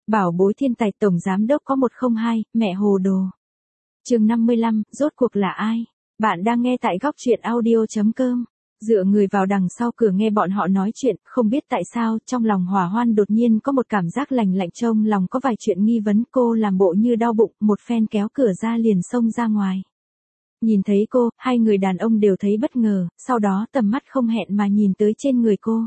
Bảo bối thiên tài tổng giám đốc có 102, mẹ hồ đồ. Chương 55, rốt cuộc là ai? Bạn đang nghe tại góc truyện audio.com. Dựa người vào đằng sau cửa nghe bọn họ nói chuyện, không biết tại sao, trong lòng Hỏa Hoan đột nhiên có một cảm giác lành lạnh, trong lòng có vài chuyện nghi vấn. Cô làm bộ như đau bụng, một phen kéo cửa ra liền xông ra ngoài. Nhìn thấy cô, hai người đàn ông đều thấy bất ngờ, sau đó tầm mắt không hẹn mà nhìn tới trên người cô.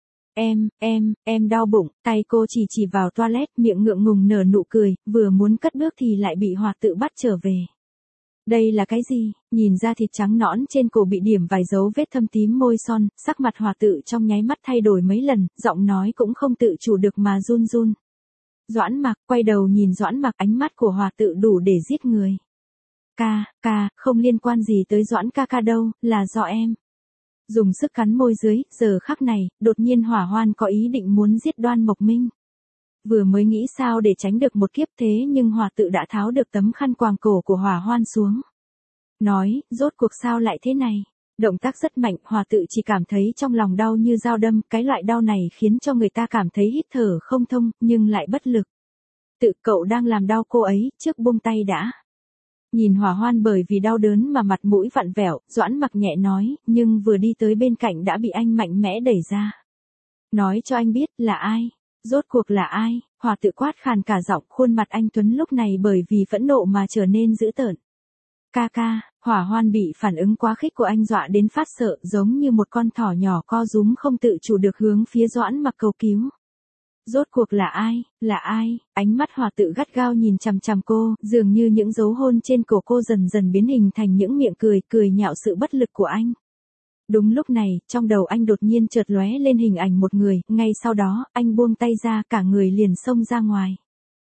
Em đau bụng, tay cô chỉ vào toilet, miệng ngượng ngùng nở nụ cười, vừa muốn cất bước thì lại bị Hòa Tự bắt trở về. Đây là cái gì? Nhìn ra thịt trắng nõn trên cổ bị điểm vài dấu vết thâm tím môi son, sắc mặt Hòa Tự trong nháy mắt thay đổi mấy lần, giọng nói cũng không tự chủ được mà run run. Doãn Mặc quay đầu nhìn Doãn Mặc, ánh mắt của Hòa Tự đủ để giết người. Ca, không liên quan gì tới Doãn ca đâu, là do em. Dùng sức cắn môi dưới, giờ khắc này, đột nhiên Hỏa Hoan có ý định muốn giết Đoan Mộc Minh. Vừa mới nghĩ sao để tránh được một kiếp, thế nhưng Hòa Tự đã tháo được tấm khăn quàng cổ của Hỏa Hoan xuống. Nói, rốt cuộc sao lại thế này? Động tác rất mạnh, Hòa Tự chỉ cảm thấy trong lòng đau như dao đâm, cái loại đau này khiến cho người ta cảm thấy hít thở không thông, nhưng lại bất lực. Tự cậu đang làm đau cô ấy, trước buông tay đã. Nhìn Hỏa Hoan bởi vì đau đớn mà mặt mũi vặn vẹo, Doãn Mặc nhẹ nói, nhưng vừa đi tới bên cạnh đã bị anh mạnh mẽ đẩy ra. Nói cho anh biết, là ai? Rốt cuộc là ai? Hòa Tự quát khàn cả giọng, khuôn mặt anh Tuấn lúc này bởi vì phẫn nộ mà trở nên dữ tợn. Ca, Hỏa Hoan bị phản ứng quá khích của anh dọa đến phát sợ, giống như một con thỏ nhỏ co rúm không tự chủ được hướng phía Doãn Mặc cầu cứu. Rốt cuộc là ai? Ánh mắt Hòa Tự gắt gao nhìn chằm chằm cô, dường như những dấu hôn trên cổ cô dần dần biến hình thành những miệng cười nhạo sự bất lực của anh. Đúng lúc này, trong đầu anh đột nhiên chợt lóe lên hình ảnh một người, ngay sau đó, anh buông tay ra, cả người liền xông ra ngoài.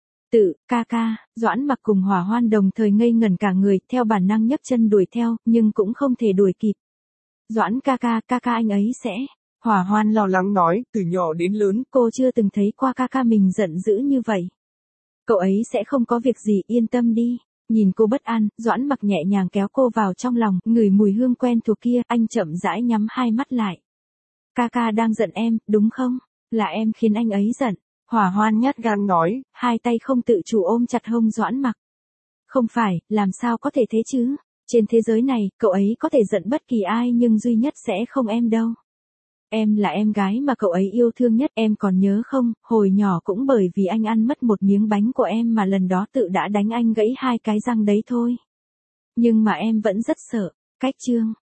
Ca, Doãn Mặc cùng Hỏa Hoan đồng thời ngây ngẩn cả người, theo bản năng nhấc chân đuổi theo, nhưng cũng không thể đuổi kịp. Doãn ca anh ấy sẽ... Hỏa Hoan lo lắng nói, từ nhỏ đến lớn, cô chưa từng thấy qua ca mình giận dữ như vậy. Cậu ấy sẽ không có việc gì, yên tâm đi. Nhìn cô bất an, Doãn Mặc nhẹ nhàng kéo cô vào trong lòng, ngửi mùi hương quen thuộc kia, anh chậm rãi nhắm hai mắt lại. Ca đang giận em, đúng không? Là em khiến anh ấy giận. Hỏa Hoan nhát gan nói, hai tay không tự chủ ôm chặt hông Doãn Mặc. Không phải, làm sao có thể thế chứ? Trên thế giới này, cậu ấy có thể giận bất kỳ ai nhưng duy nhất sẽ không em đâu. Em là em gái mà cậu ấy yêu thương nhất, em còn nhớ không, hồi nhỏ cũng bởi vì anh ăn mất một miếng bánh của em mà lần đó tự đã đánh anh gãy hai cái răng đấy thôi. Nhưng mà em vẫn rất sợ. Cách chương.